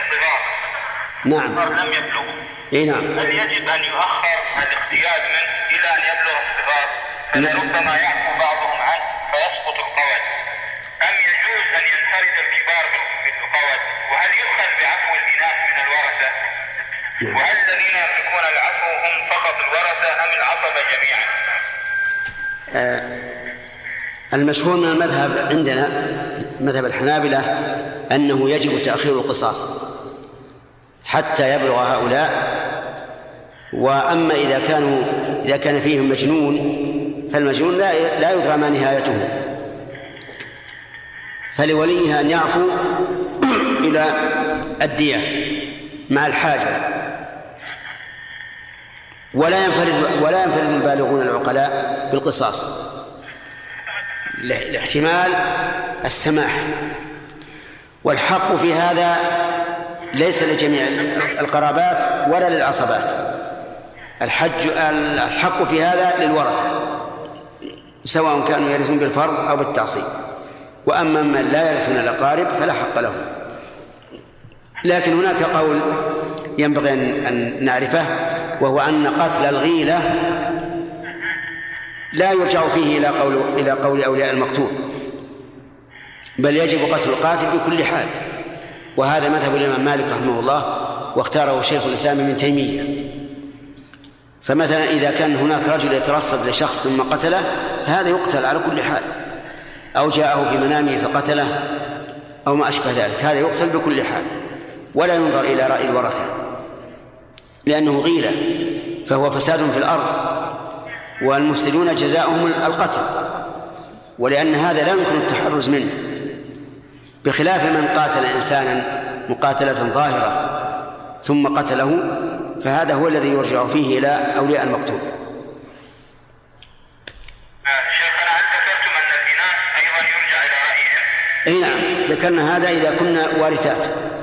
الصغار نعم لم يبلغوا، نعم. هل يجب أن يؤخر الاختيار منه إلى أن يبلغ الصغار فلربما يعفو بعضهم عنه فيسقط القول، أم يجوز أن ينفرد الكبار بالقول؟ وهل يؤخذ بعفو الإناث من الورثة؟ وهل الذين يملكون العفو هم فقط الورثة أم العصبة جميعا؟ المشهور من المذهب عندنا مذهب الحنابلة أنه يجب تأخير القصاص حتى يبلغ هؤلاء. وأما إذا كان فيهم مجنون فالمجنون لا يدرى ما نهايته، فلوليه أن يعفو إلى الدية مع الحاجة. ولا ينفرد البالغون العقلاء بالقصاص لاحتمال السماح. والحق في هذا ليس لجميع القرابات ولا للعصبات، الحق في هذا للورثة سواء كانوا يرثون بالفرض أو بالتعصيب. وأما من لا يرثون الأقارب فلا حق لهم. لكن هناك قول ينبغي أن نعرفه، وهو أن قتل الغيلة لا يرجع فيه إلى قول أولياء المقتول، بل يجب قتل القاتل بكل حال. وهذا مذهب الإمام مالك رحمه الله، واختاره شيخ الإسلام ابن تيمية. فمثلا إذا كان هناك رجل يترصد لشخص ثم قتله فهذا يقتل على كل حال، أو جاءه في منامه فقتله أو ما أشبه ذلك، هذا يقتل بكل حال ولا ينظر إلى رأي الورثة، لأنه غيلة فهو فساد في الأرض، والمفسدون جزاؤهم القتل، ولأن هذا لا يمكن التحرز منه، بخلاف من قاتل إنسانا مقاتلة ظاهرة ثم قتله، فهذا هو الذي يرجع فيه إلى أولياء المقتول. شيخنا هل ذكرتم أن الإناث أيضا يرجع إلى رأيهم؟ أي نعم، ذكرنا هذا إذا كنا وارثات.